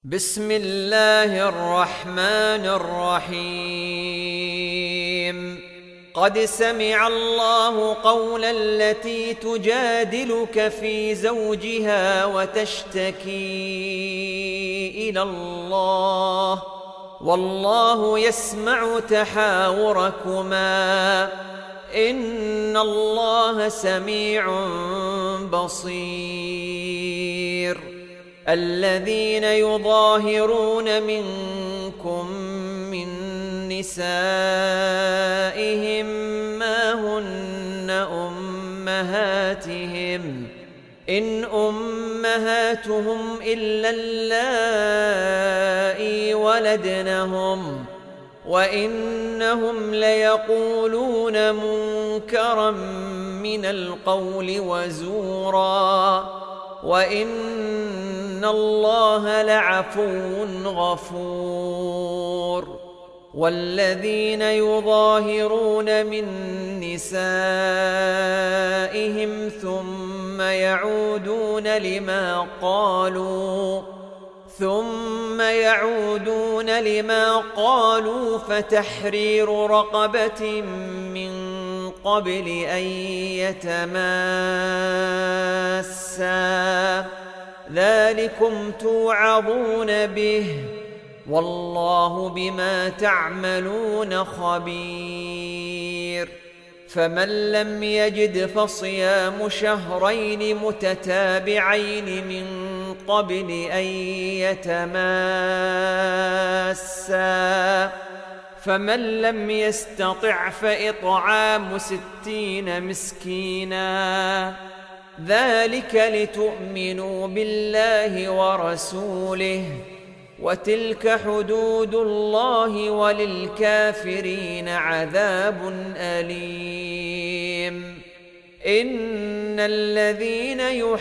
بسم الله الرحمن الرحيم. قد سمع الله قول التي تجادلك في زوجها وتشتكي إلى الله والله يسمع تحاوركما إن الله سميع بصير. الذين يظاهرون منكم من نسائهم ما هن أمهاتهم إن أمهاتهم إلا اللائي ولدنهم وإنهم ليقولون منكرا من القول وزورا وإن الله لعفو غفور. والذين يظاهرون من نسائهم ثم يعودون لما قالوا فتحرير رقبة من قبل أن يتماسا ذلكم توعظون به والله بما تعملون خبير. فمن لم يجد فصيام شهرين متتابعين من قبل أن يتماسا فمن لم يستطع فإطعام 60 مسكينا ذلك لتؤمنوا بالله ورسوله وتلك حدود الله وللكافرين عذاب أليم. إن الذين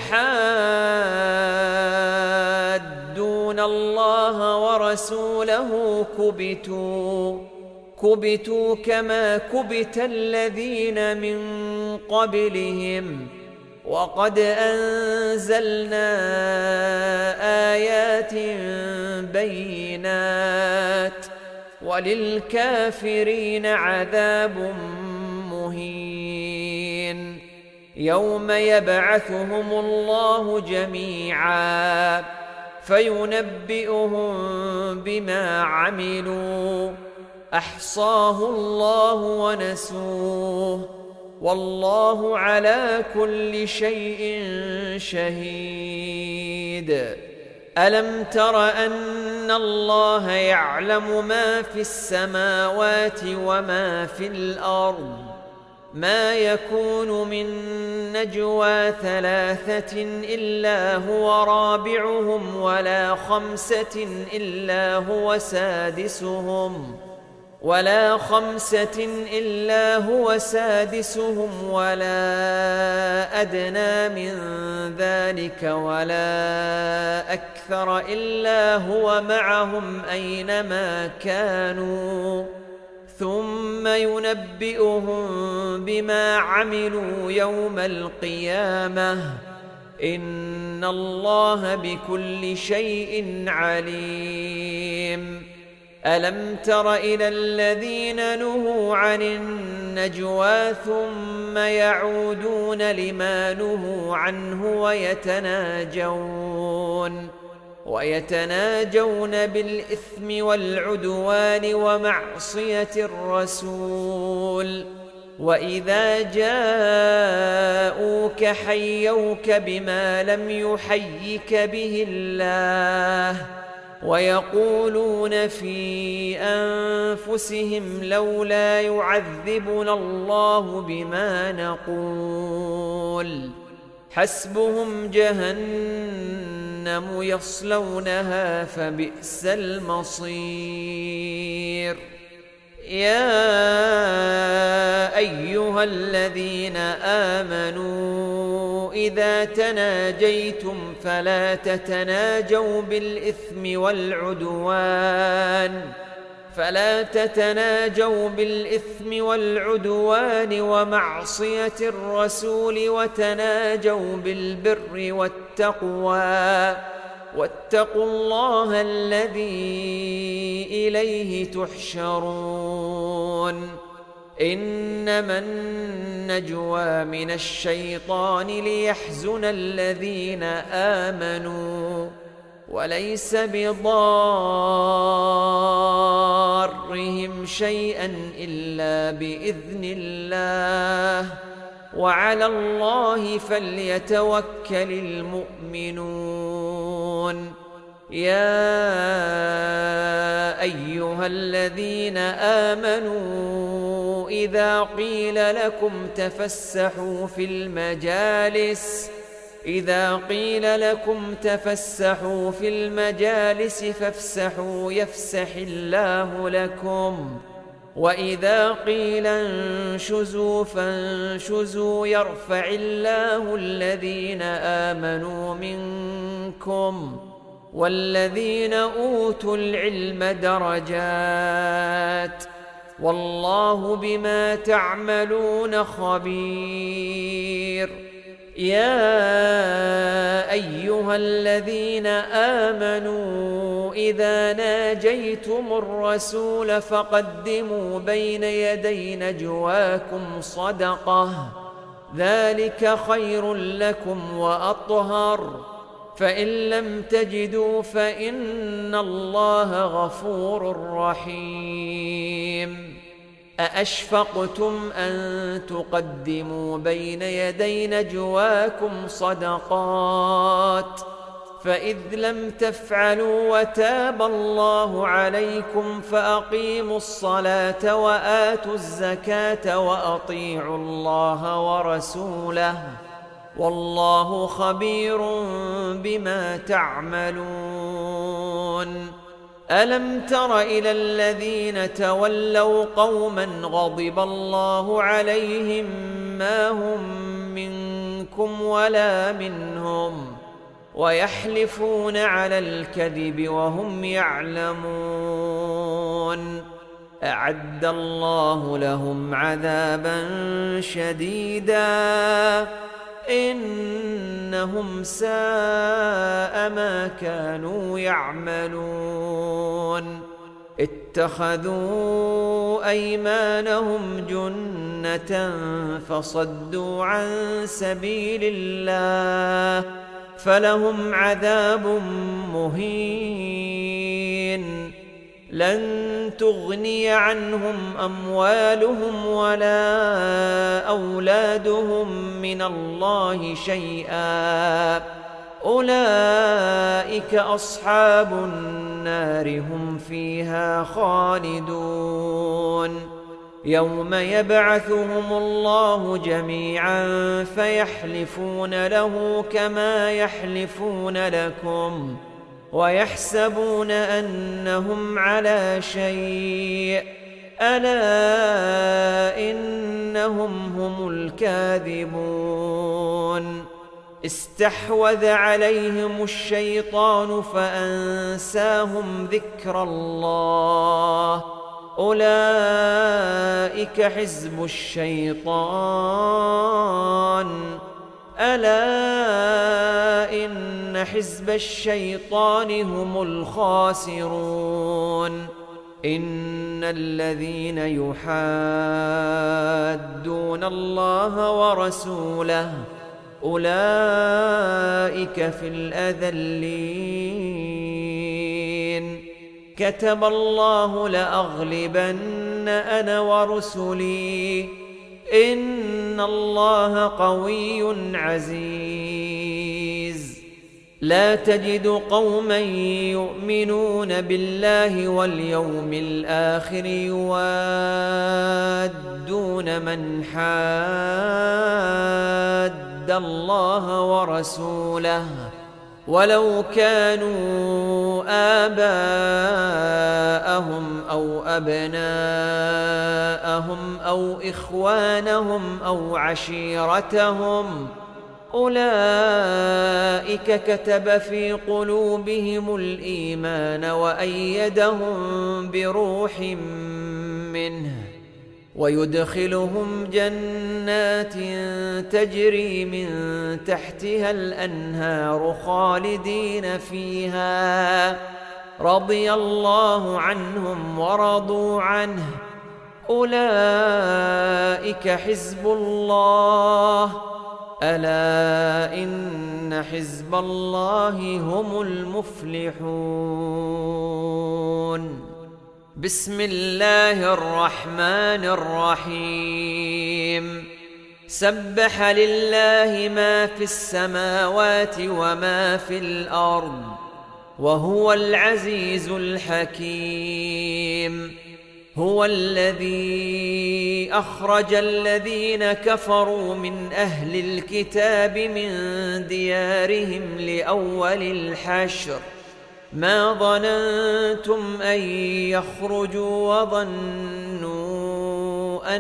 يحادون الله ورسوله كبتوا كما كبت الذين من قبلهم وقد أنزلنا آيات بينات وللكافرين عذاب مهين. يوم يبعثهم الله جميعا فينبئهم بما عملوا أحصاه الله ونسوه والله على كل شيء شهيد. ألم تر أن الله يعلم ما في السماوات وما في الأرض ما يكون من نجوى 3 إلا هو رابعهم ولا 5 إلا هو سادسهم ولا أدنى من ذلك ولا أكثر إلا هو معهم أينما كانوا ثم ينبئهم بما عملوا يوم القيامة إن الله بكل شيء عليم. ألم تر إلى الذين نهوا عن النجوى ثم يعودون لما نهوا عنه ويتناجون بالإثم والعدوان ومعصية الرسول وإذا جاءوك حيوك بما لم يحيك به الله ويقولون في أنفسهم لولا يعذبنا الله بما نقول حسبهم جهنم يصلونها فبئس المصير. يا أيها الذين آمنوا إذا تناجيتم فلا تتناجوا بالإثم والعدوان ومعصية الرسول وتناجوا بالبر والتقوى واتقوا الله الذي إليه تحشرون إنما النجوى من الشيطان ليحزن الذين آمنوا وليس بضارهم شيئا إلا بإذن الله وعلى الله فليتوكل المؤمنون يا أيها الذين آمنوا إذا قيل لكم تفسحوا في المجالس فافسحوا يفسح الله لكم وإذا قيل انشزوا فانشزوا يرفع الله الذين آمنوا منكم والذين أوتوا العلم درجات والله بما تعملون خبير يا أيها الذين آمنوا إذا ناجيتم الرسول فقدموا بين يدي نجواكم صدقة ذلك خير لكم وأطهر فإن لم تجدوا فإن الله غفور رحيم أأشفقتم أن تقدموا بين يدي نجواكم صدقات فإذ لم تفعلوا وتاب الله عليكم فأقيموا الصلاة وآتوا الزكاة وأطيعوا الله ورسوله والله خبير بما تعملون ألم تر إلى الذين تولوا قوما غضب الله عليهم ما هم منكم ولا منهم ويحلفون على الكذب وهم يعلمون أعد الله لهم عذابا شديدا إنهم ساء ما كانوا يعملون اتخذوا أيمانهم جنة فصدوا عن سبيل الله فلهم عذاب مهين لن تغني عنهم أموالهم ولا أولادهم من الله شيئا أولئك أصحاب النار هم فيها خالدون يوم يبعثهم الله جميعا فيحلفون له كما يحلفون لكم ويحسبون أنهم على شيء ألا إنهم هم الكاذبون استحوذ عليهم الشيطان فأنساهم ذكر الله أولئك حزب الشيطان ألا إن حزب الشيطان هم الخاسرون إن الذين يحادون الله ورسوله أولئك في الأذلين كتب الله لأغلبن أنا ورسلي إن الله قوي عزيز لا تجد قوما يؤمنون بالله واليوم الآخر يوادون من حاد الله ورسوله ولو كانوا آباءهم أو أبناءهم أو إخوانهم أو عشيرتهم أولئك كتب في قلوبهم الإيمان وأيدهم بروح منه ويدخلهم جنات تجري من تحتها الأنهار خالدين فيها رضي الله عنهم ورضوا عنه أولئك حزب الله ألا إن حزب الله هم المفلحون. بسم الله الرحمن الرحيم. سبح لله ما في السماوات وما في الأرض وهو العزيز الحكيم. هو الذي أخرج الذين كفروا من أهل الكتاب من ديارهم لأول الحشر ما ظننتم أن يخرجوا وظنوا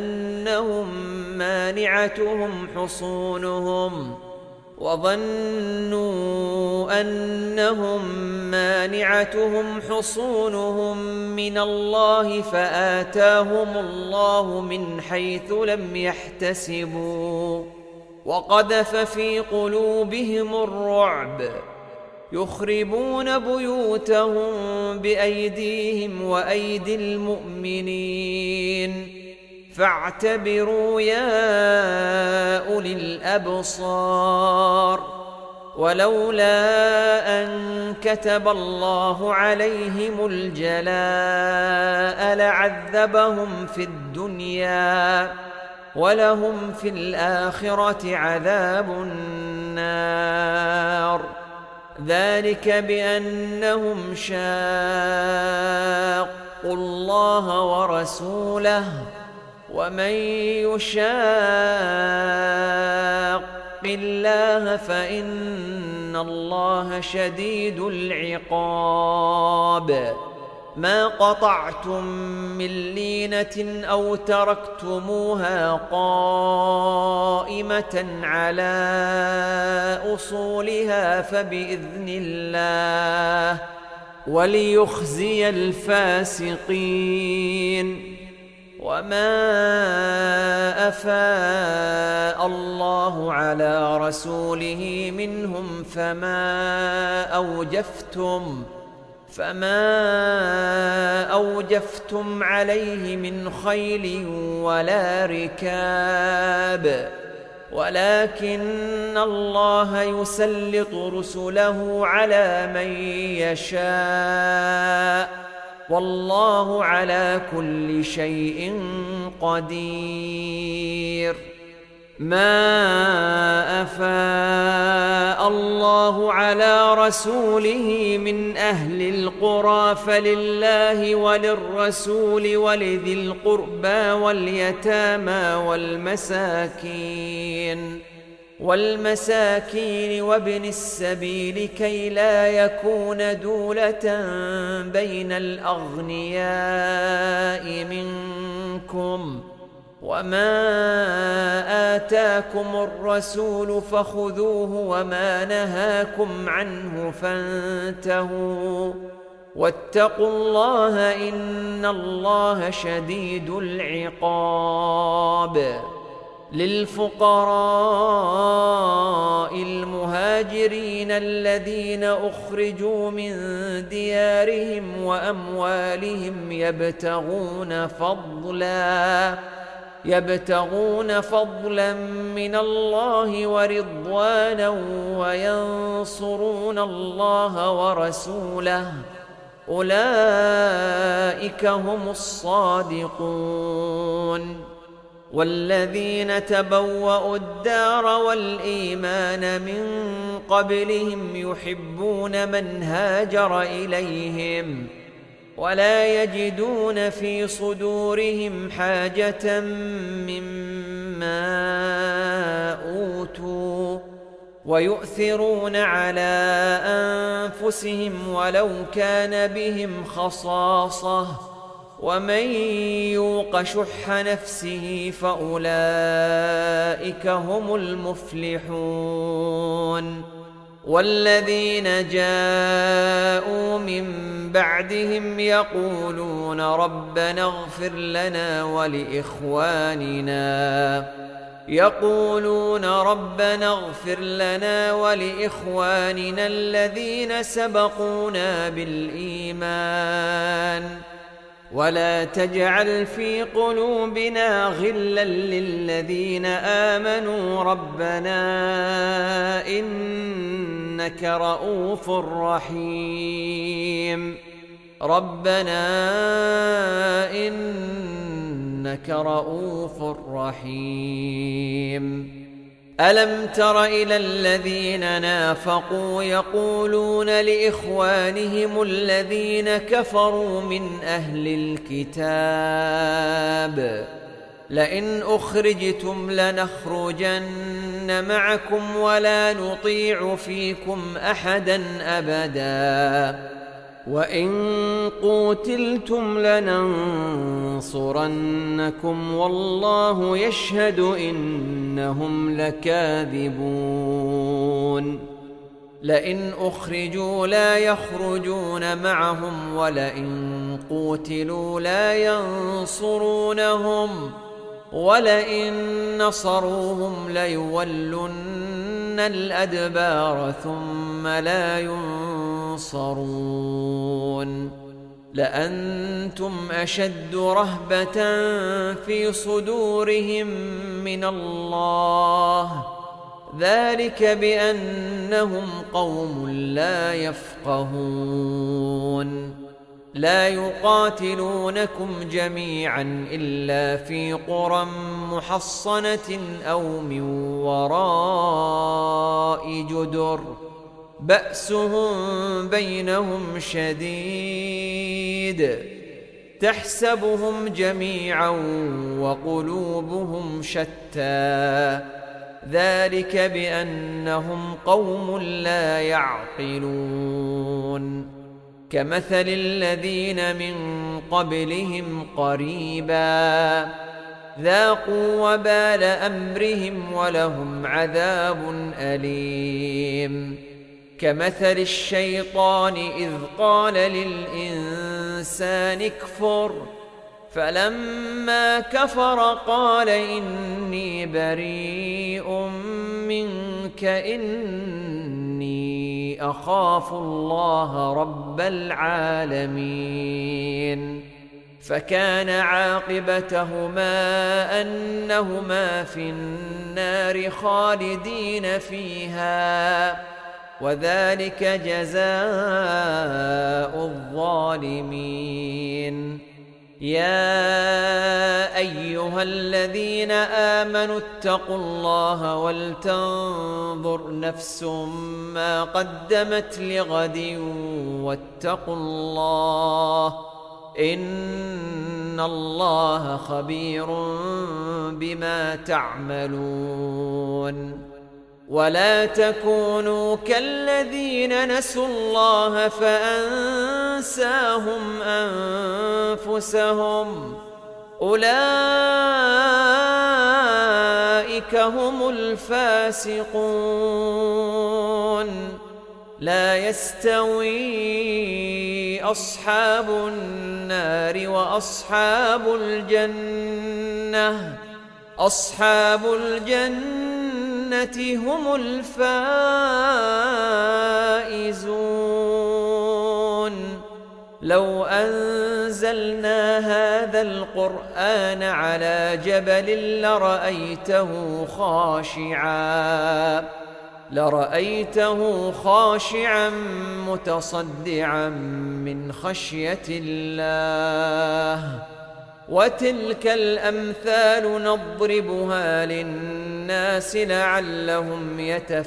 أنهم مانعتهم حصونهم من الله فآتاهم الله من حيث لم يحتسبوا وقذف في قلوبهم الرعب يخربون بيوتهم بأيديهم وأيدي المؤمنين فاعتبروا يا أولي الأبصار. ولولا أن كتب الله عليهم الجلاء لعذبهم في الدنيا ولهم في الآخرة عذاب النار. ذلك بأنهم شاقوا الله ورسوله ومن يشاق الله فإن الله شديد العقاب. ما قطعتم من لينة أو تركتموها قائمة على أصولها فبإذن الله وليخزي الفاسقين. وما أفاء الله على رسوله منهم فما أوجفتم عليه من خيل ولا ركاب ولكن الله يسلط رسله على من يشاء والله على كل شيء قدير. ما أفاء الله على رسوله من أهل القرى فلله وللرسول ولذي القربى واليتامى والمساكين وابن السبيل كي لا يكون دولة بين الأغنياء منكم. وما آتاكم الرسول فخذوه وما نهاكم عنه فانتهوا واتقوا الله إن الله شديد العقاب. للفقراء المهاجرين الذين أخرجوا من ديارهم وأموالهم يبتغون فضلا من الله ورضوانا وينصرون الله ورسوله أولئك هم الصادقون. والذين تبوأوا الدار والإيمان من قبلهم يحبون من هاجر إليهم ولا يجدون في صدورهم حاجة مما أوتوا ويؤثرون على أنفسهم ولو كان بهم خصاصة ومن يوق شح نفسه فأولئك هم المفلحون. والذين جاءوا من بعدهم يقولون ربنا اغفر لنا ولإخواننا الذين سبقونا بالإيمان ولا تجعل في قلوبنا غلا للذين آمنوا ربنا إنك رؤوف رحيم. ألم تر إلى الذين نافقوا يقولون لإخوانهم الذين كفروا من أهل الكتاب لئن أخرجتم لنخرجن معكم ولا نطيع فيكم أحدا أبدا وإن قوتلتم لننصرنكم والله يشهد إنهم لكاذبون. لئن أخرجوا لا يخرجون معهم ولئن قوتلوا لا ينصرونهم ولئن نصروهم ليولن الأدبار ثم لا ينصرون. لأنتم أشد رهبة في صدورهم من الله ذلك بأنهم قوم لا يفقهون. لا يقاتلونكم جميعا إلا في قرى محصنة أو من وراء جدر بأسهم بينهم شديد تحسبهم جميعا وقلوبهم شتى ذلك بأنهم قوم لا يعقلون. كمثل الذين من قبلهم قريبا ذاقوا وبال أمرهم ولهم عذاب أليم. كمثل الشيطان إذ قال للإنسان اكفر فلما كفر قال إني بريء منك إني أخاف الله رب العالمين. فكان عاقبتهما أنهما في النار خالدين فيها وذلك جزاء الظالمين. يا أيها الذين آمنوا اتقوا الله ولتنظر نفس ما قدمت لغد واتقوا الله إن الله خبير بما تعملون. ولا تكونوا كالذين نسوا الله فأنساهم أنفسهم أولئك هم الفاسقون. لا يستوي أصحاب النار وأصحاب الجنة أصحاب الجنة هم الفائزون. لو أنزلنا هذا القرآن على جبل لرأيته خاشعا متصدعا من خشية الله. وتلك الأمثال نضربها للناس لعلهم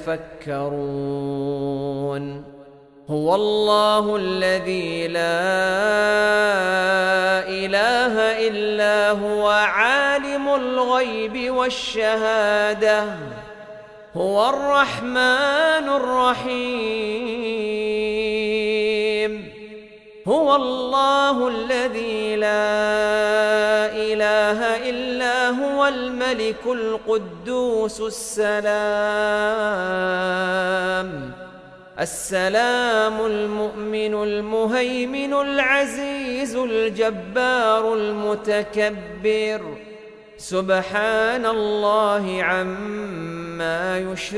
يتفكرون. هو الله الذي لا إله إلا هو عالم الغيب والشهادة هو الرحمن الرحيم. هو الله الذي لا إله إلا هو الملك القدوس السلام السلام المؤمن المهيمن العزيز الجبار المتكبر سبحان الله عما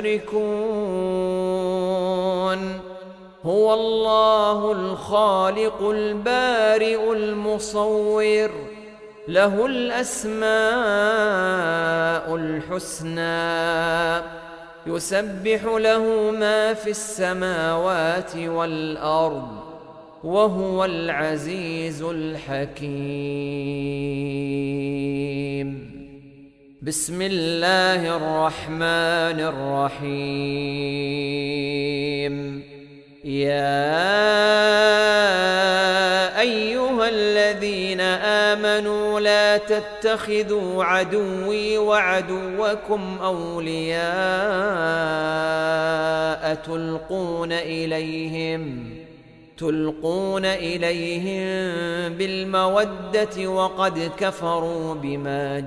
يشركون هو الله الخالق البارئ المصور له الأسماء الحسنى يسبح له ما في السماوات والأرض وهو العزيز الحكيم. بسم الله الرحمن الرحيم. يا أيها الذين آمنوا لا تتخذوا عدوي وعدوكم أولياء تلقون إليهم بالمودة وقد كفروا بما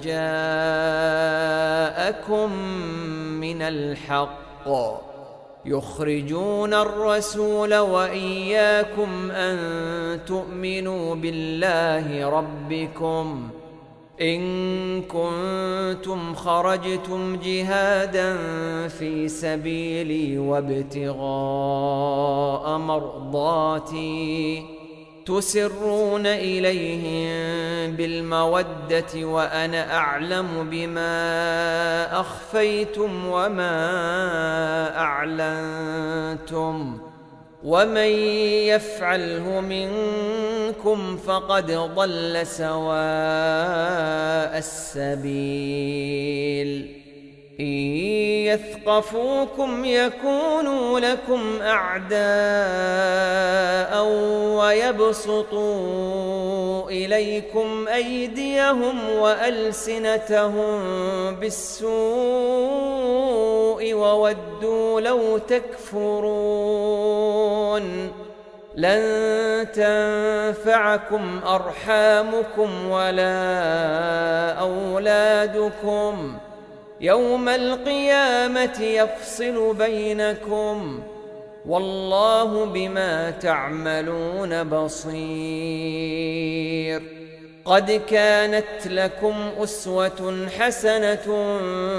جاءكم من الحق يخرجون الرسول وإياكم أن تؤمنوا بالله ربكم إن كنتم خرجتم جهادا في سبيلي وابتغاء مرضاتي تسرون إليهم بالمودة وأنا أعلم بما أخفيتم وما أعلنتم ومن يفعله منكم فقد ضل سواء السبيل. إن يثقفوكم يكونوا لكم أعداء ويبسطوا إليكم أيديهم وألسنتهم بالسوء وودوا لو تكفرون. لن تنفعكم أرحامكم ولا أولادكم يوم القيامة يفصل بينكم والله بما تعملون بصير. قد كانت لكم أسوة حسنة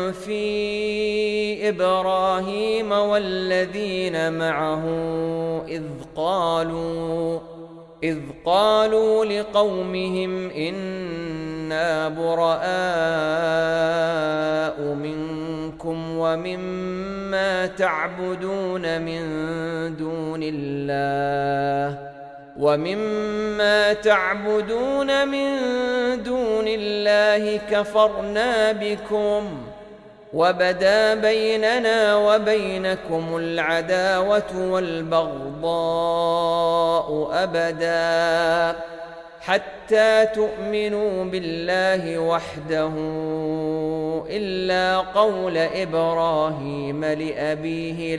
في إبراهيم والذين معه إذ قالوا لقومهم إنا براء منكم ومما تعبدون من دون الله كفرنا بكم وبدا بيننا وبينكم العداوة والبغضاء أبدا حتى تؤمنوا بالله وحده إلا قول إبراهيم لأبيه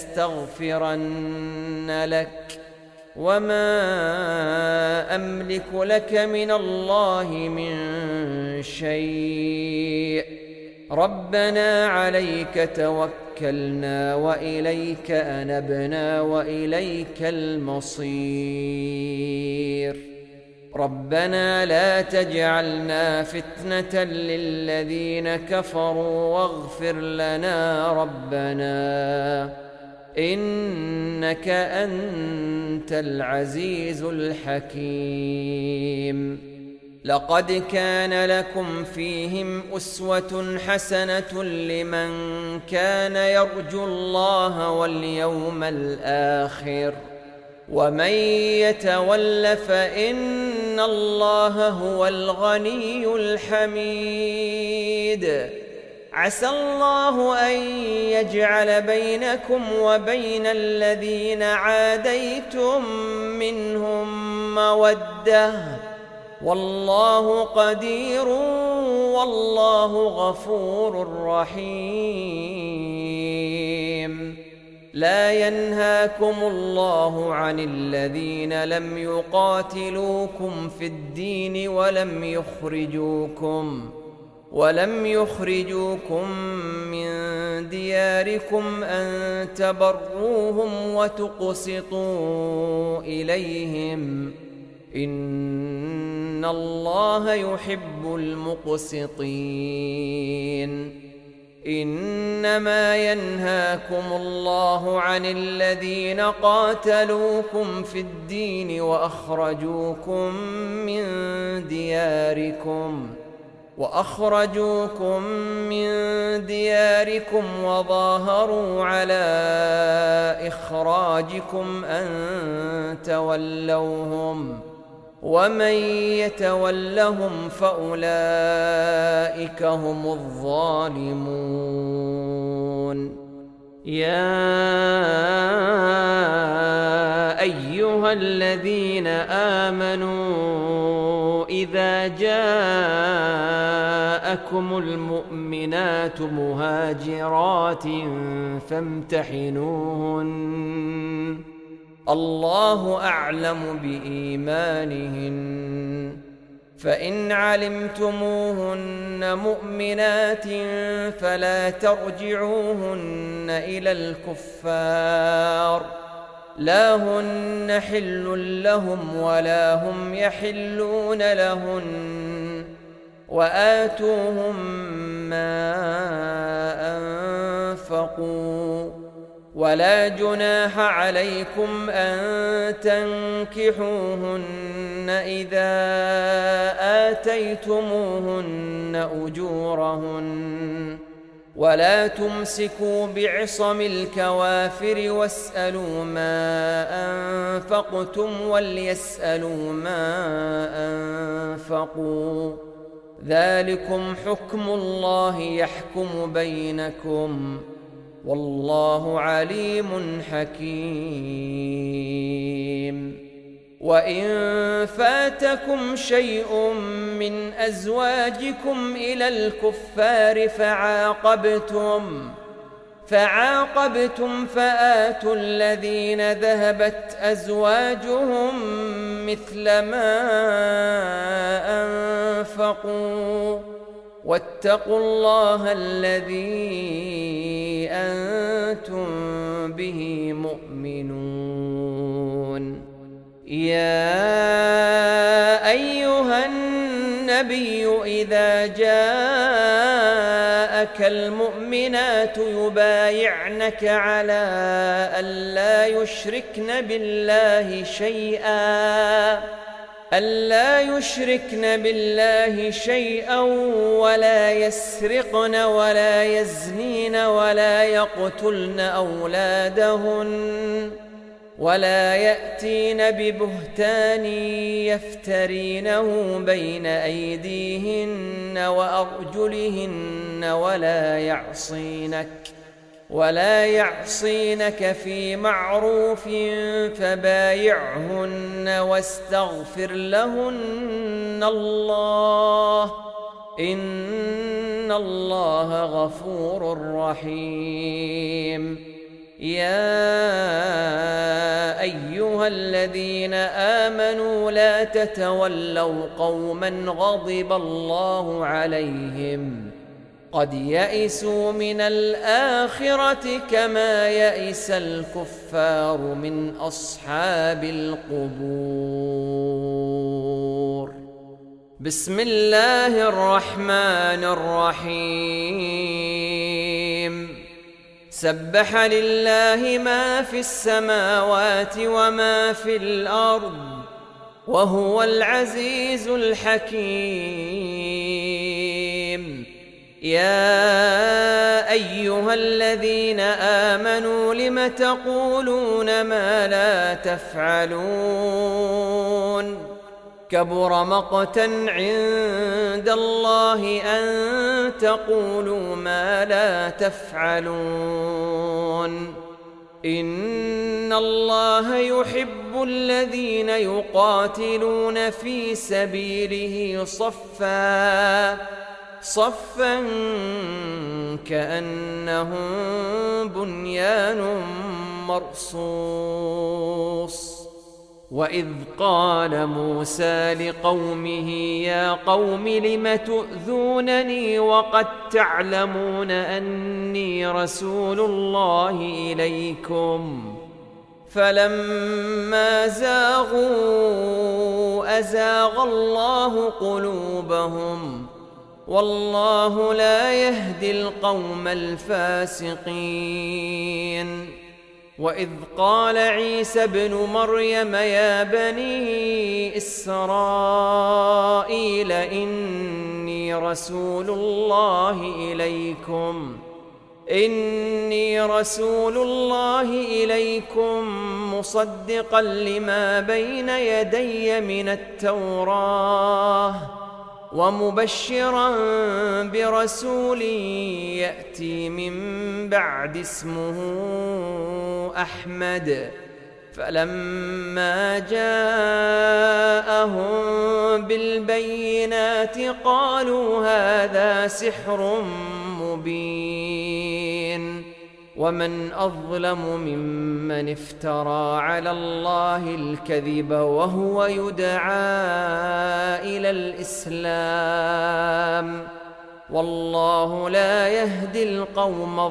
لأستغفرن لك وما أملك لك من الله من شيء ربنا عليك توكلنا وإليك أنبنا وإليك المصير. ربنا لا تجعلنا فتنة للذين كفروا واغفر لنا ربنا إنك أنت العزيز الحكيم. لقد كان لكم فيهم أسوة حسنة لمن كان يرجو الله واليوم الآخر ومن يتول فإن الله هو الغني الحميد. عسى الله أن يجعل بينكم وبين الذين عاديتم منهم مودة والله قدير والله غفور رحيم. لا ينهاكم الله عن الذين لم يقاتلوكم في الدين ولم يخرجوكم من دياركم أن تبروهم وتقسطوا إليهم إن الله يحب المقسطين. إنما ينهاكم الله عن الذين قاتلوكم في الدين وأخرجوكم من دياركم وظاهروا على إخراجكم أن تولوهم ومن يتولهم فأولئك هم الظالمون. يا أيها الذين آمنوا إذا جاءكم المؤمنات مهاجرات فامتحنوهن الله أعلم بإيمانهن فإن علمتموهن مؤمنات فلا ترجعوهن إلى الكفار لا هن حل لهم ولا هم يحلون لهن وآتوهم ما أنفقوا ولا جناح عليكم أن تنكحوهن إذا آتيتموهن أجورهن ولا تمسكوا بعصم الكوافر واسألوا ما أنفقتم وليسألوا ما أنفقوا ذلكم حكم الله يحكم بينكم والله عليم حكيم. وإن فاتكم شيء من أزواجكم إلى الكفار فعاقبتم فآتوا الذين ذهبت أزواجهم مثل ما أنفقوا واتقوا الله الذي أنتم به مؤمنون. يا أيها النبي إذا جاءك المؤمنات يبايعنك على ألا يشركن بالله شيئا ولا يسرقن ولا يزنين ولا يقتلن أولادهن ولا يأتين ببهتان يفترينه بين أيديهن وأرجلهن ولا يعصينك في معروف فبايعهن واستغفر لهن الله إن الله غفور رحيم. يا أيها الذين آمنوا لا تتولوا قوما غضب الله عليهم قد يئسوا من الآخرة كما يئس الكفار من أصحاب القبور. بسم الله الرحمن الرحيم. سبح لله ما في السماوات وما في الأرض وهو العزيز الحكيم. يا أيها الذين آمنوا لم تقولون ما لا تفعلون كبر مقتا عند الله أن تقولوا ما لا تفعلون. إن الله يحب الذين يقاتلون في سبيله صفا كأنهم بنيان مرصوص وإذ قال موسى لقومه يا قوم لم تؤذونني وقد تعلمون أني رسول الله إليكم فلما زاغوا أزاغ الله قلوبهم والله لا يهدي القوم الفاسقين. وإذ قال عيسى ابن مريم يا بني إسرائيل إني رسول الله إليكم مصدقا لما بين يدي من التوراة ومبشرا برسول يأتي من بعد اسمه أحمد فلما جاءهم بالبينات قالوا هذا سحر مبين ومن أظلم ممن افترى على الله الكذب وهو يدعى إلى الإسلام والله لا يهدي القوم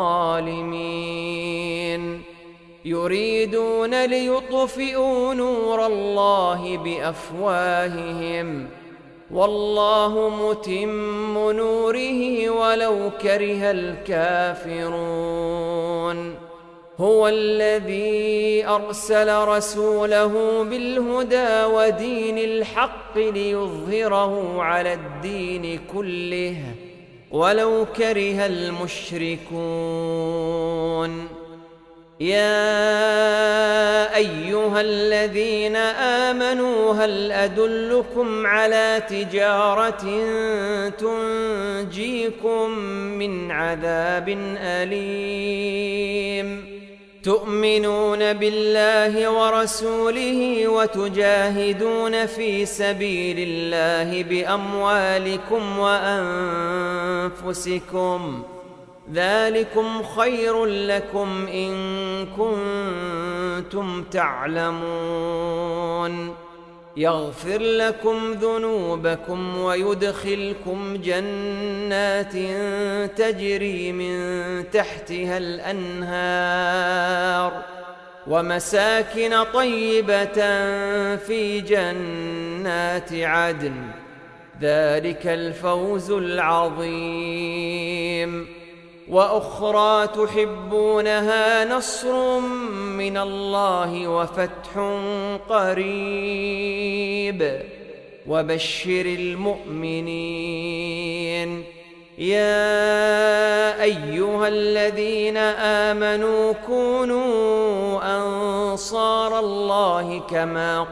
الظالمين. يريدون ليطفئوا نور الله بأفواههم والله متم نوره ولو كره الكافرون. هو الذي أرسل رسوله بالهدى ودين الحق ليظهره على الدين كله ولو كره المشركون. يا أيها الذين آمنوا هل أدلكم على تجارة تنجيكم من عذاب أليم تؤمنون بالله ورسوله وتجاهدون في سبيل الله بأموالكم وأنفسكم ذلكم خير لكم إن كنتم تعلمون. يغفر لكم ذنوبكم ويدخلكم جنات تجري من تحتها الأنهار ومساكن طيبة في جنات عدن ذلك الفوز العظيم. وأخرى تحبونها نصر من الله وفتح قريب وبشر المؤمنين. يا أيها الذين آمنوا كونوا أنصار الله كما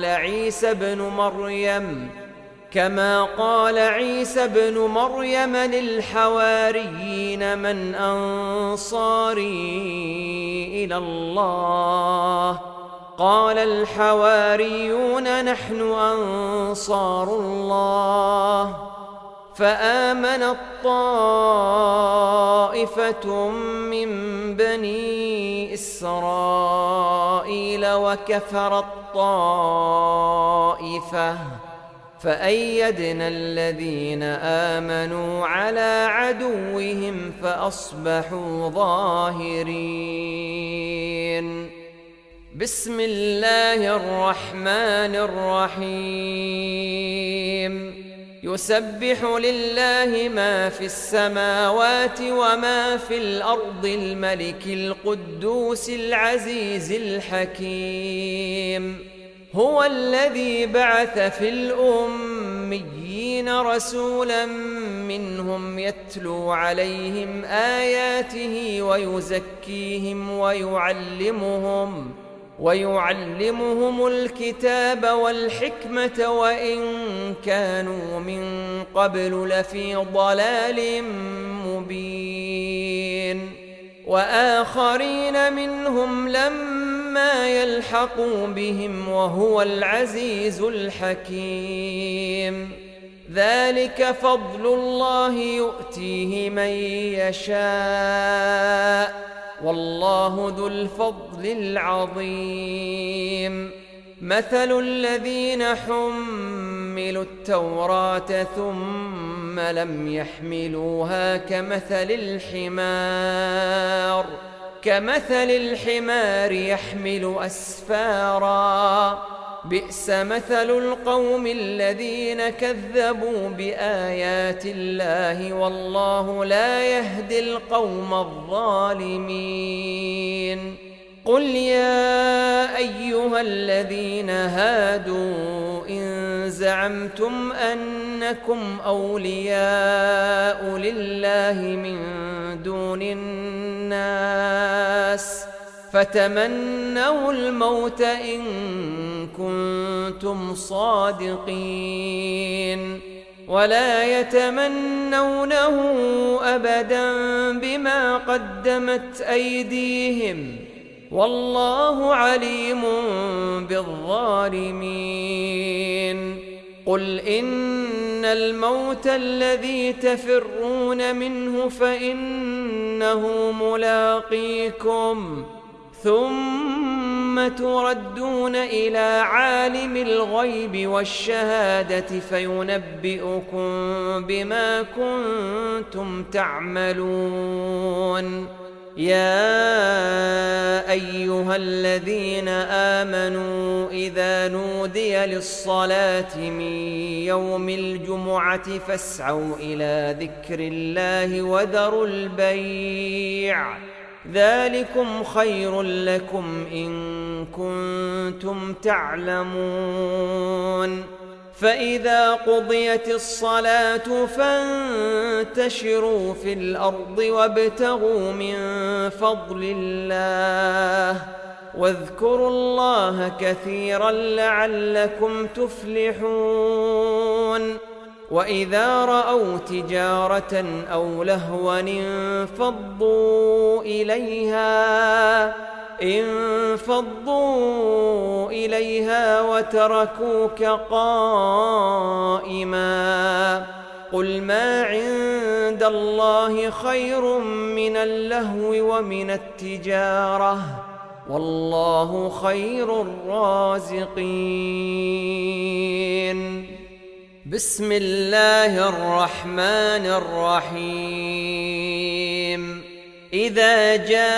قال عيسى بن مريم للحواريين من أنصاري إلى الله قال الحواريون نحن أنصار الله. فآمنت طائفة من بني إسرائيل وكفرت طائفة فأيدنا الذين آمنوا على عدوهم فأصبحوا ظاهرين. بسم الله الرحمن الرحيم. يسبح لله ما في السماوات وما في الأرض الملك القدوس العزيز الحكيم. هو الذي بعث في الأميين رسولا منهم يتلو عليهم آياته ويزكيهم ويعلمهم الكتاب والحكمة وإن كانوا من قبل لفي ضلال مبين. وآخرين منهم لما يلحقوا بهم وهو العزيز الحكيم. ذلك فضل الله يؤتيه من يشاء والله ذو الفضل العظيم. مثل الذين حملوا التوراة ثم لم يحملوها كمثل الحمار يحمل أسفارا بئس مثل القوم الذين كذبوا بآيات الله والله لا يهدي القوم الظالمين قل يا أيها الذين هادوا إن زعمتم أنكم أولياء لله من دون الناس فتمنوا الموت إن كنتم صادقين ولا يتمنونه أبدا بما قدمت أيديهم والله عليم بالظالمين قل إن الموت الذي تفرون منه فإنه ملاقيكم ثم تردون إلى عالم الغيب والشهادة فينبئكم بما كنتم تعملون يا أيها الذين آمنوا إذا نودي للصلاة من يوم الجمعة فاسعوا إلى ذكر الله وذروا البيع ذلكم خير لكم إن كنتم تعلمون فإذا قضيت الصلاة فانتشروا في الأرض وابتغوا من فضل الله واذكروا الله كثيرا لعلكم تفلحون وإذا رأوا تجارة أو لهوا انفضوا إليها وتركوك قائما قل ما عند الله خير من اللهو ومن التجارة والله خير الرازقين بسم الله الرحمن الرحيم إذا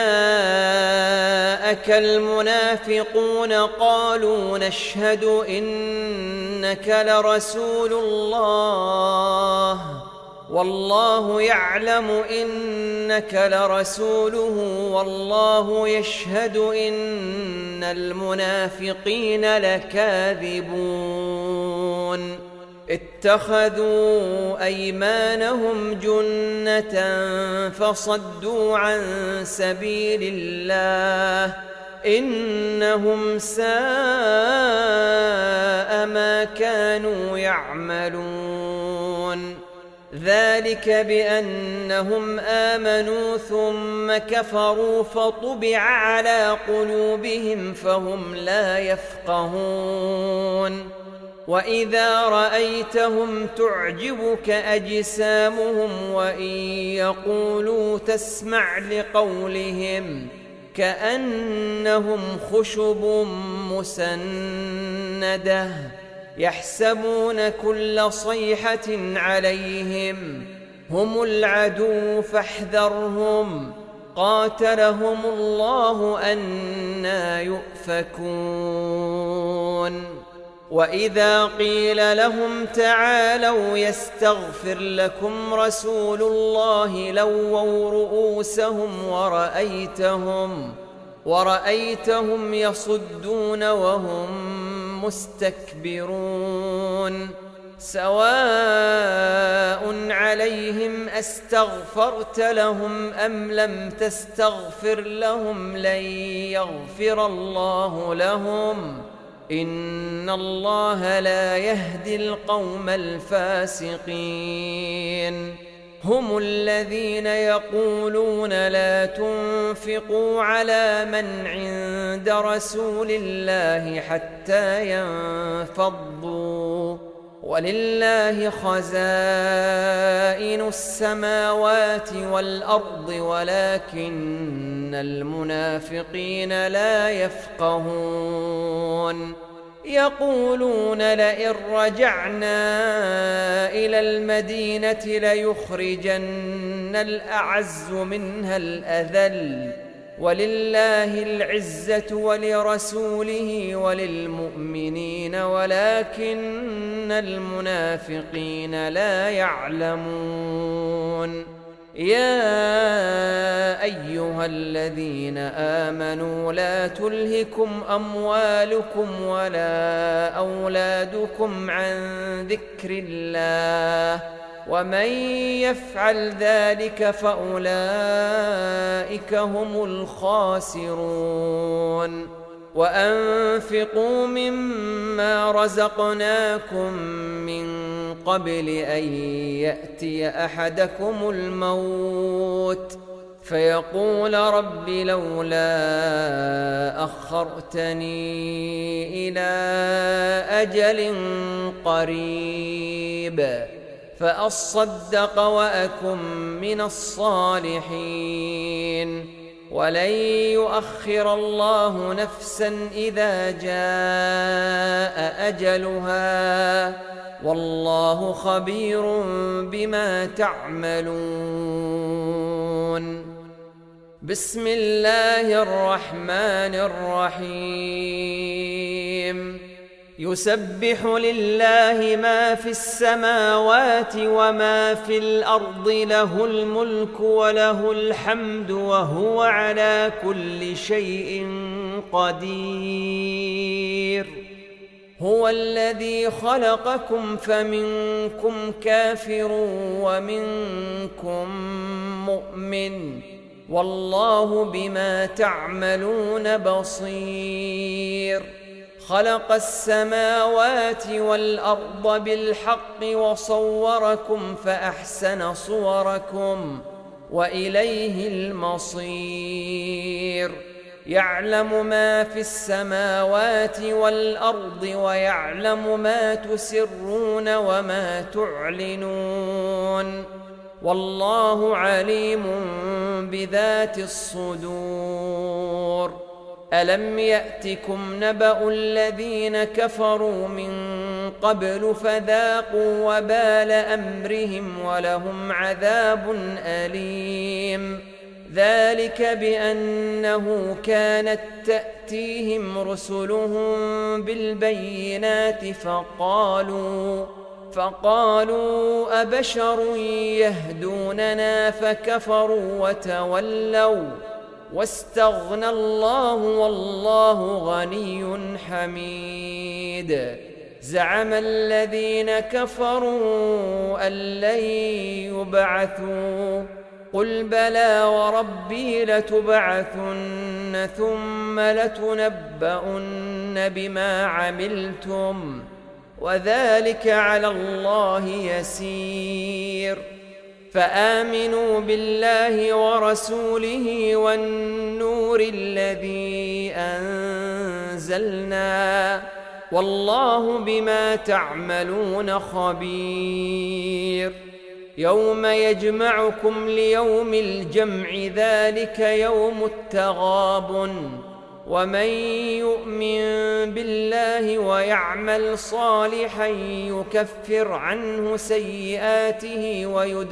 جاءك المنافقون قالوا نشهد إنك لرسول الله والله يعلم إنك لرسوله والله يشهد إن المنافقين لكاذبون اتخذوا أيمانهم جنة فصدوا عن سبيل الله إنهم ساء ما كانوا يعملون ذلك بأنهم آمنوا ثم كفروا فطبع على قلوبهم فهم لا يفقهون وإذا رأيتهم تعجبك أجسامهم وإن يقولوا تسمع لقولهم كأنهم خشب مسندة يحسبون كل صيحة عليهم هم العدو فاحذرهم قاتلهم الله أنى يؤفكون وإذا قيل لهم تعالوا يستغفر لكم رسول الله لووا رؤوسهم ورأيتهم يصدون وهم مستكبرون سواء عليهم أستغفرت لهم أم لم تستغفر لهم لن يغفر الله لهم إن الله لا يهدي القوم الفاسقين هم الذين يقولون لا تنفقوا على من عند رسول الله حتى ينفضوا ولله خزائن السماوات والأرض ولكن المنافقين لا يفقهون يقولون لئن رجعنا إلى المدينة ليخرجن الأعز منها الأذل ولله العزة ولرسوله وللمؤمنين ولكن المنافقين لا يعلمون يا أيها الذين آمنوا لا تلهكم أموالكم ولا أولادكم عن ذكر الله ومن يفعل ذلك فأولئك هم الخاسرون وأنفقوا مما رزقناكم من قبل أن يأتي أحدكم الموت فيقول رب لولا أخرتني إلى أجل قريب فأصدق وأكن من الصالحين ولن يؤخر الله نفسا إذا جاء أجلها والله خبير بما تعملون بسم الله الرحمن الرحيم يسبح لله ما في السماوات وما في الأرض له الملك وله الحمد وهو على كل شيء قدير هو الذي خلقكم فمنكم كافر ومنكم مؤمن والله بما تعملون بصير خلق السماوات والأرض بالحق وصوركم فأحسن صوركم وإليه المصير يعلم ما في السماوات والأرض ويعلم ما تسرون وما تعلنون والله عليم بذات الصدور ألم يأتكم نبأ الذين كفروا من قبل فذاقوا وبال أمرهم ولهم عذاب أليم ذلك بأنه كانت تأتيهم رسلهم بالبينات فقالوا أبشر يهدوننا فكفروا وتولوا واستغنى الله والله غني حميد زعم الذين كفروا أن لن يبعثوا قل بلى وربي لتبعثن ثم لتنبؤن بما عملتم وذلك على الله يسير فآمنوا بالله ورسوله والنور الذي أنزلنا والله بما تعملون خبير يوم يجمعكم ليوم الجمع ذلك يوم التغابن ومن يؤمن بالله ويعمل صالحا يكفر عنه سيئاته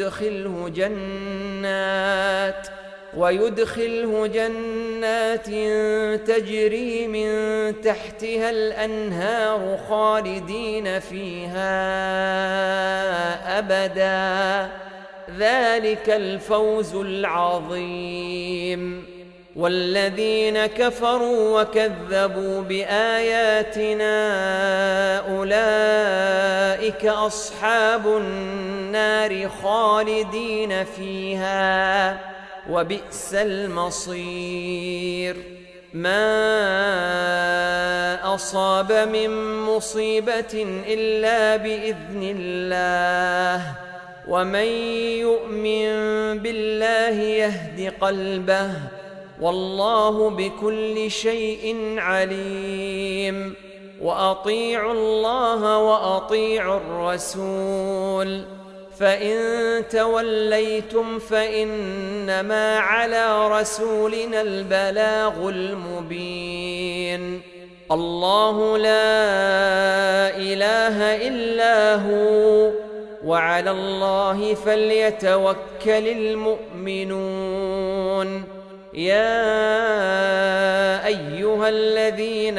ويدخله جنات تجري من تحتها الأنهار خالدين فيها أبدا ذلك الفوز العظيم والذين كفروا وكذبوا بآياتنا أولئك أصحاب النار خالدين فيها وبئس المصير ما أصاب من مصيبة إلا بإذن الله ومن يؤمن بالله يهد قلبه والله بكل شيء عليم وأطيعوا الله وأطيعوا الرسول فإن توليتم فإنما على رسولنا البلاغ المبين الله لا إله إلا هو وعلى الله فليتوكل المؤمنون. يا أيها الذين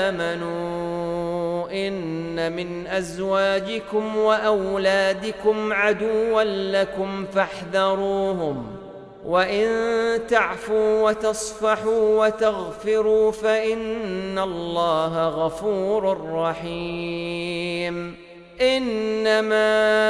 آمنوا إن من أزواجكم وأولادكم عدوا لكم فاحذروهم، وإن تعفوا وتصفحوا وتغفروا فإن الله غفور رحيم. إنما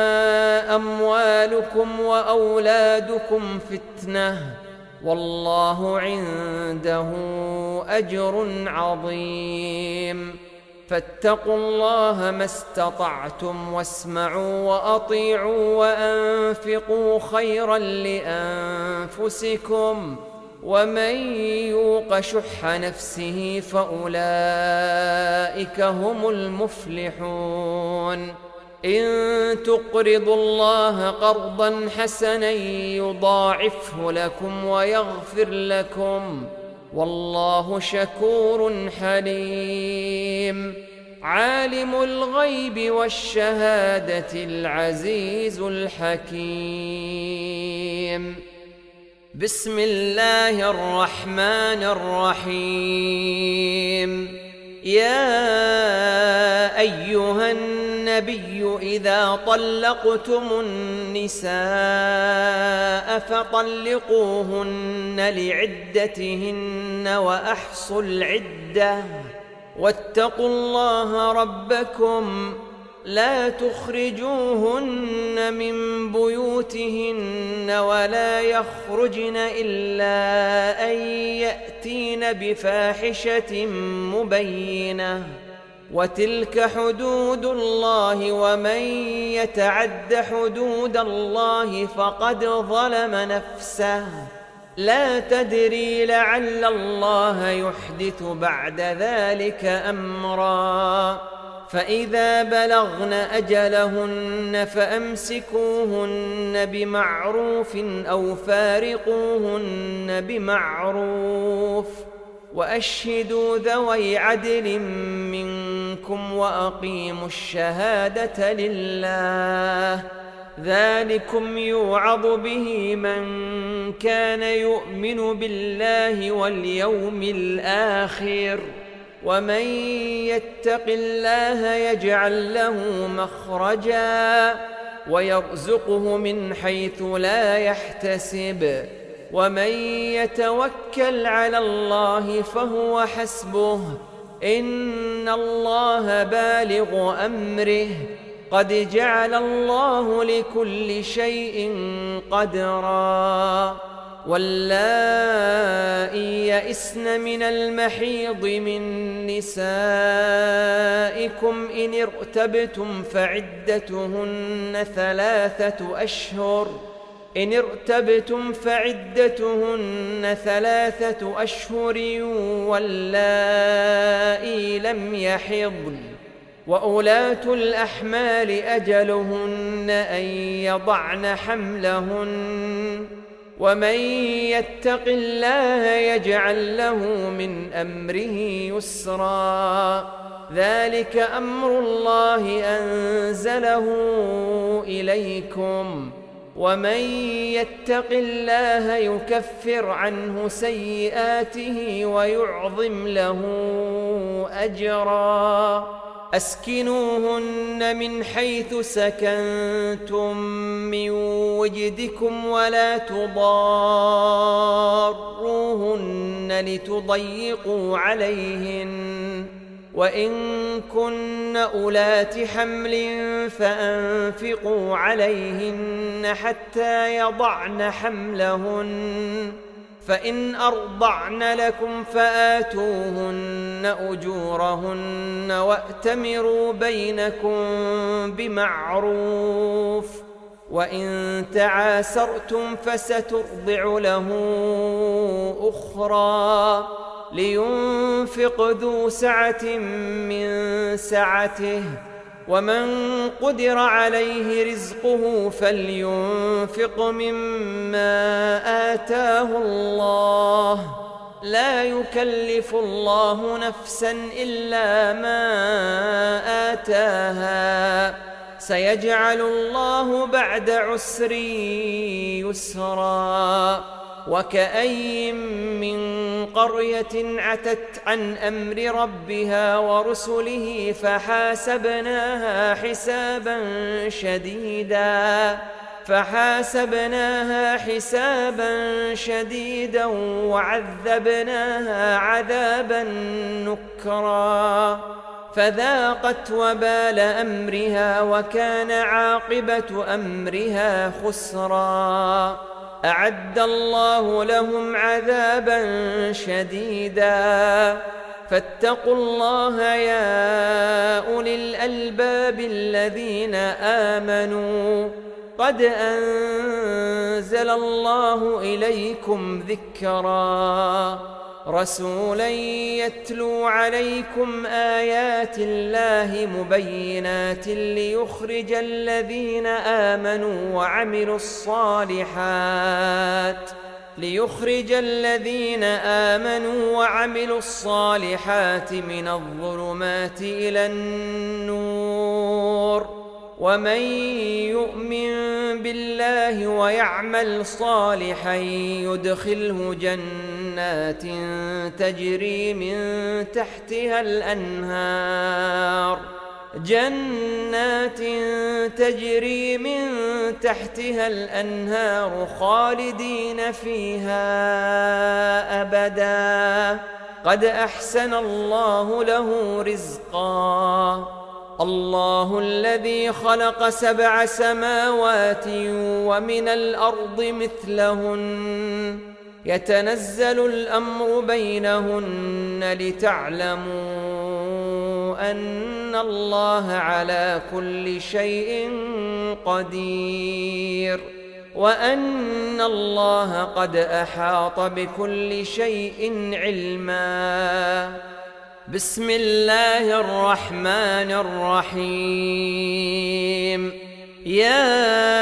أموالكم وأولادكم فتنة والله عنده أجر عظيم. فاتقوا الله ما استطعتم واسمعوا وأطيعوا وأنفقوا خيرا لأنفسكم ومن يوق شح نفسه فأولئك هم المفلحون. إن تقرضوا الله قرضا حسنا يضاعفه لكم ويغفر لكم والله شكور حليم. عالم الغيب والشهادة العزيز الحكيم. بسم الله الرحمن الرحيم. يا أيها النبي إذا طلقتم النساء فطلقوهن لعدتهن وأحصوا العدة واتقوا الله ربكم لا تخرجوهن من بيوتهن ولا يخرجن إلا أن يأتين بفاحشة مبينة وتلك حدود الله ومن يتعد حدود الله فقد ظلم نفسه لا تدري لعل الله يحدث بعد ذلك أمرا. فإذا بلغن أجلهن فأمسكوهن بمعروف أو فارقوهن بمعروف وأشهدوا ذوي عدل منكم وأقيموا الشهادة لله ذلكم يوعظ به من كان يؤمن بالله واليوم الآخر ومن يتق الله يجعل له مخرجا ويرزقه من حيث لا يحتسب ومن يتوكل على الله فهو حسبه إن الله بالغ أمره قد جعل الله لكل شيء قدرا. واللائي يئسن من المحيض من نسائكم إن ارتبتم فعدتهن ثلاثة أشهر واللائي لم يحضن وأولاة الأحمال أجلهن أن يضعن حملهن ومن يتق الله يجعل له من أمره يسرا ذلك أمر الله أنزله إليكم ومن يتق الله يكفر عنه سيئاته ويعظم له أجرا. أسكنوهن من حيث سكنتم من وجدكم ولا تضاروهن لتضيقوا عليهن وإن كن أولات حمل فأنفقوا عليهن حتى يضعن حملهن فإن أرضعن لكم فآتوهن أجورهن وأتمروا بينكم بمعروف وإن تعاسرتم فسترضع له أخرى لينفق ذو سعة من سعته ومن قدر عليه رزقه فلينفق مما آتاه الله لا يكلف الله نفسا إلا ما آتاها سيجعل الله بعد عسر يسرا وكأي من قرية عتت عن أمر ربها ورسله فحاسبناها حسابا شديدا وعذبناها عذابا نكرا فذاقت وبال أمرها وكان عاقبة أمرها خسرا أعد الله لهم عذابا شديدا فاتقوا الله يا أولي الألباب الذين آمنوا قد أنزل الله إليكم ذكرا رسولا يتلو عليكم آيات الله مبينات ليخرج الذين آمنوا وعملوا الصالحات من الظلمات إلى النور ومن يؤمن بالله ويعمل صالحا يدخله جنات تجري من تحتها الأنهار خالدين فيها أبدا قد أحسن الله له رزقا الله الذي خلق 7 سماوات ومن الأرض مثلهن يتنزل الأمر بينهن لتعلموا أن الله على كل شيء قدير وأن الله قد أحاط بكل شيء علما بسم الله الرحمن الرحيم يا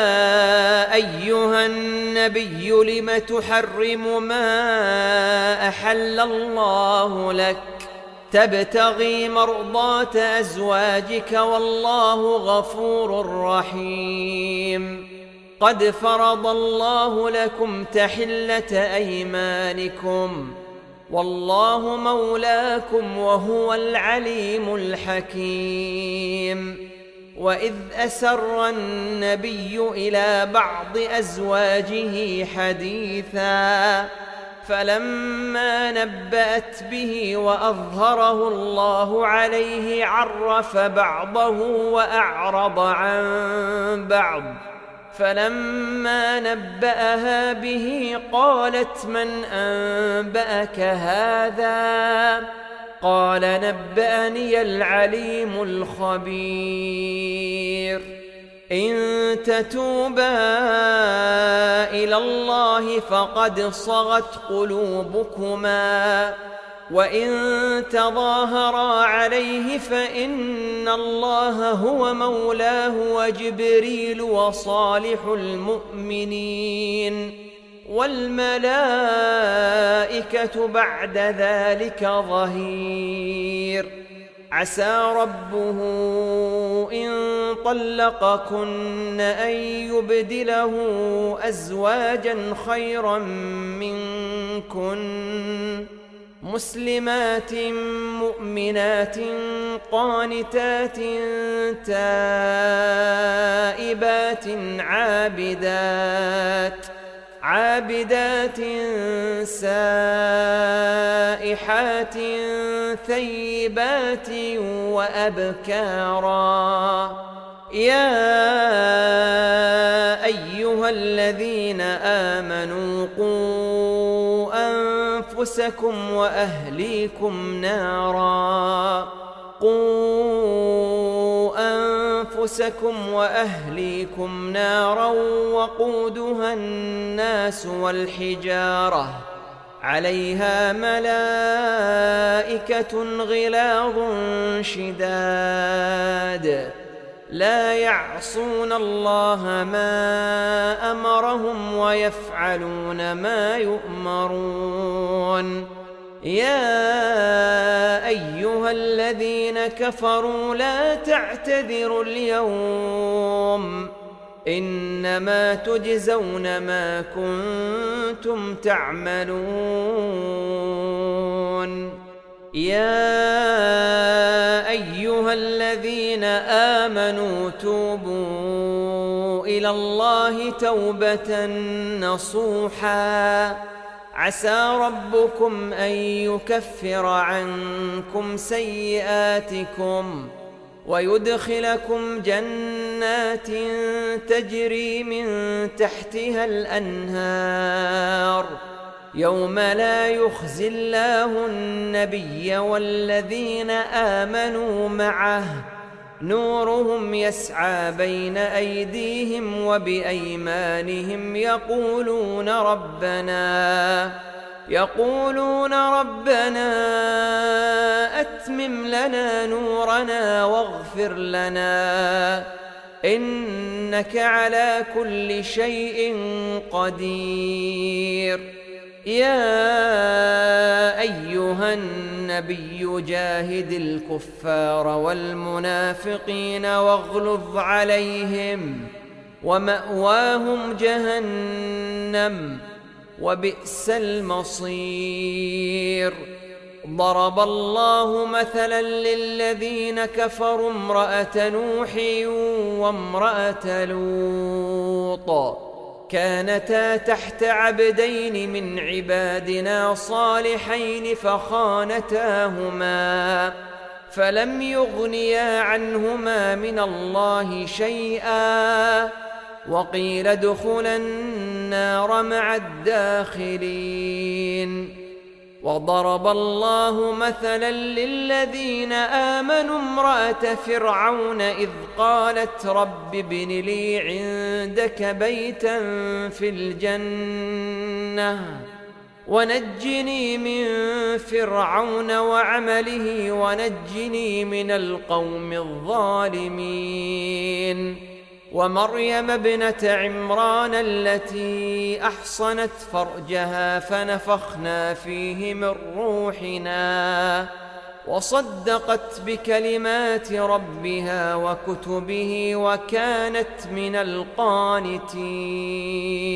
أيها النبي لم تحرم ما أحل الله لك تبتغي مرضات أزواجك والله غفور رحيم قد فرض الله لكم تحلة أيمانكم والله مولاكم وهو العليم الحكيم وإذ أسر النبي إلى بعض أزواجه حديثا فلما نبأت به وأظهره الله عليه عرف بعضه وأعرض عن بعض فلما نبأها به قالت من أنبأك هذا قال نبأني العليم الخبير إن تتوبا إلى الله فقد صغت قلوبكما وإن تظاهرا عليه فإن الله هو مولاه وجبريل وصالح المؤمنين والملائكة بعد ذلك ظهير عسى ربه إن طلقكن أن يبدله أزواجا خيرا منكن مسلمات مؤمنات قانتات تائبات عابدات سائحات ثيبات وأبكارا يا أيها الذين آمنوا قوا أنفسكم وأهليكم نارا وقودها الناس والحجارة عليها ملائكة غلاظ شداد لا يعصون الله ما أمرهم ويفعلون ما يؤمرون يا أيها الذين كفروا لا تعتذروا اليوم إنما تجزون ما كنتم تعملون. يا أيها الذين آمنوا توبوا إلى الله توبة نصوحا عسى ربكم أن يكفر عنكم سيئاتكم ويدخلكم جنات تجري من تحتها الأنهار يوم لا يخزي الله النبي والذين آمنوا معه نورهم يسعى بين أيديهم وبأيمانهم يقولون ربنا أتمم لنا نورنا واغفر لنا إنك على كل شيء قدير. يا أيها النبي جاهد الكفار والمنافقين واغلظ عليهم ومأواهم جهنم وبئس المصير. ضرب الله مثلا للذين كفروا امرأة نوح وامرأة لوط كانتا تحت عبدين من عبادنا صالحين فخانتاهما فلم يغنيا عنهما من الله شيئا وقيل ادخلا النار مع الداخلين. وضرب الله مثلا للذين آمنوا امرأة فرعون إذ قالت رب ابن لي عندك بيتا في الجنة ونجني من فرعون وعمله ونجني من القوم الظالمين. ومريم ابنة عمران التي أحصنت فرجها فنفخنا فيه من روحنا وصدقت بكلمات ربها وكتبه وكانت من القانتين.